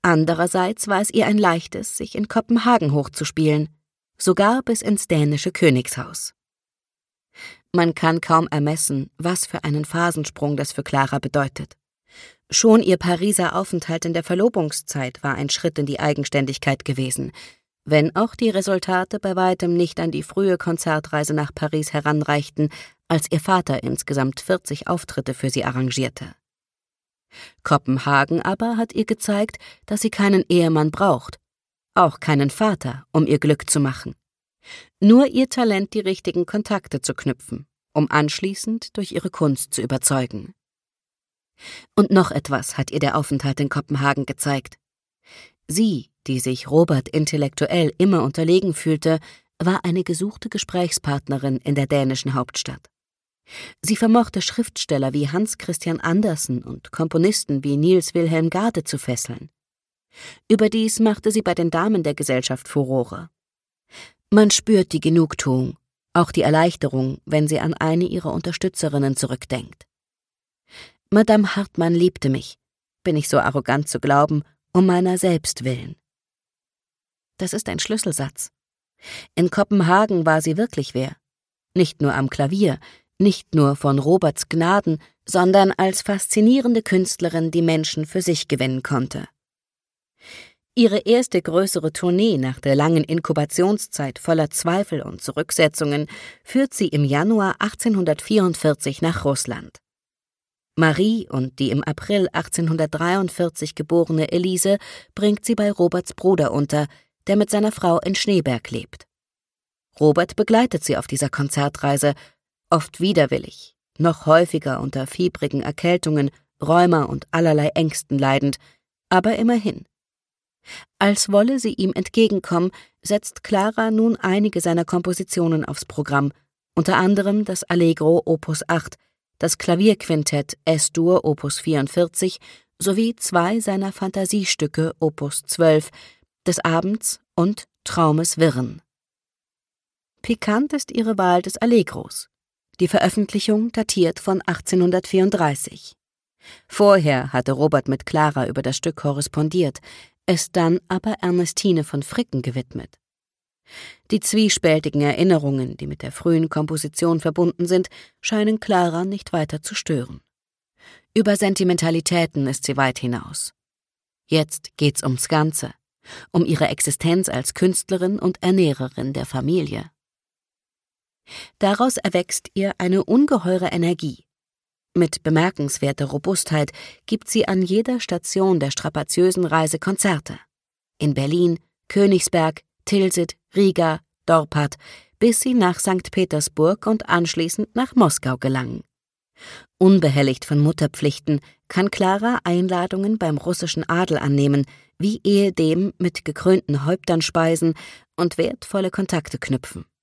Andererseits war es ihr ein leichtes, sich in Kopenhagen hochzuspielen, sogar bis ins dänische Königshaus. Man kann kaum ermessen, was für einen Phasensprung das für Clara bedeutet. Schon ihr Pariser Aufenthalt in der Verlobungszeit war ein Schritt in die Eigenständigkeit gewesen, wenn auch die Resultate bei weitem nicht an die frühe Konzertreise nach Paris heranreichten, als ihr Vater insgesamt 40 Auftritte für sie arrangierte. Kopenhagen aber hat ihr gezeigt, dass sie keinen Ehemann braucht, auch keinen Vater, um ihr Glück zu machen. Nur ihr Talent, die richtigen Kontakte zu knüpfen, um anschließend durch ihre Kunst zu überzeugen. Und noch etwas hat ihr der Aufenthalt in Kopenhagen gezeigt. Sie, die sich Robert intellektuell immer unterlegen fühlte, war eine gesuchte Gesprächspartnerin in der dänischen Hauptstadt. Sie vermochte Schriftsteller wie Hans Christian Andersen und Komponisten wie Niels Wilhelm Gade zu fesseln. Überdies machte sie bei den Damen der Gesellschaft Furore. Man spürt die Genugtuung, auch die Erleichterung, wenn sie an eine ihrer Unterstützerinnen zurückdenkt. Madame Hartmann liebte mich, bin ich so arrogant zu glauben, um meiner selbst willen. Das ist ein Schlüsselsatz. In Kopenhagen war sie wirklich wer. Nicht nur am Klavier, nicht nur von Roberts Gnaden, sondern als faszinierende Künstlerin, die Menschen für sich gewinnen konnte. Ihre erste größere Tournee nach der langen Inkubationszeit voller Zweifel und Zurücksetzungen führt sie im Januar 1844 nach Russland. Marie und die im April 1843 geborene Elise bringt sie bei Roberts Bruder unter, der mit seiner Frau in Schneeberg lebt. Robert begleitet sie auf dieser Konzertreise, oft widerwillig, noch häufiger unter fiebrigen Erkältungen, Rheuma und allerlei Ängsten leidend, aber immerhin. Als wolle sie ihm entgegenkommen, setzt Clara nun einige seiner Kompositionen aufs Programm, unter anderem das Allegro Opus 8, das Klavierquintett S-Dur Opus 44 sowie 2 seiner Fantasiestücke Opus 12, des Abends und Traumes Wirren. Pikant ist ihre Wahl des Allegros. Die Veröffentlichung datiert von 1834. Vorher hatte Robert mit Clara über das Stück korrespondiert, es dann aber Ernestine von Fricken gewidmet. Die zwiespältigen Erinnerungen, die mit der frühen Komposition verbunden sind, scheinen Clara nicht weiter zu stören. Über Sentimentalitäten ist sie weit hinaus. Jetzt geht's ums Ganze, um ihre Existenz als Künstlerin und Ernährerin der Familie. Daraus erwächst ihr eine ungeheure Energie. Mit bemerkenswerter Robustheit gibt sie an jeder Station der strapaziösen Reise Konzerte. In Berlin, Königsberg, Tilsit, Riga, Dorpat, bis sie nach St. Petersburg und anschließend nach Moskau gelangen. Unbehelligt von Mutterpflichten kann Clara Einladungen beim russischen Adel annehmen, wie ehedem mit gekrönten Häuptern speisen und wertvolle Kontakte knüpfen.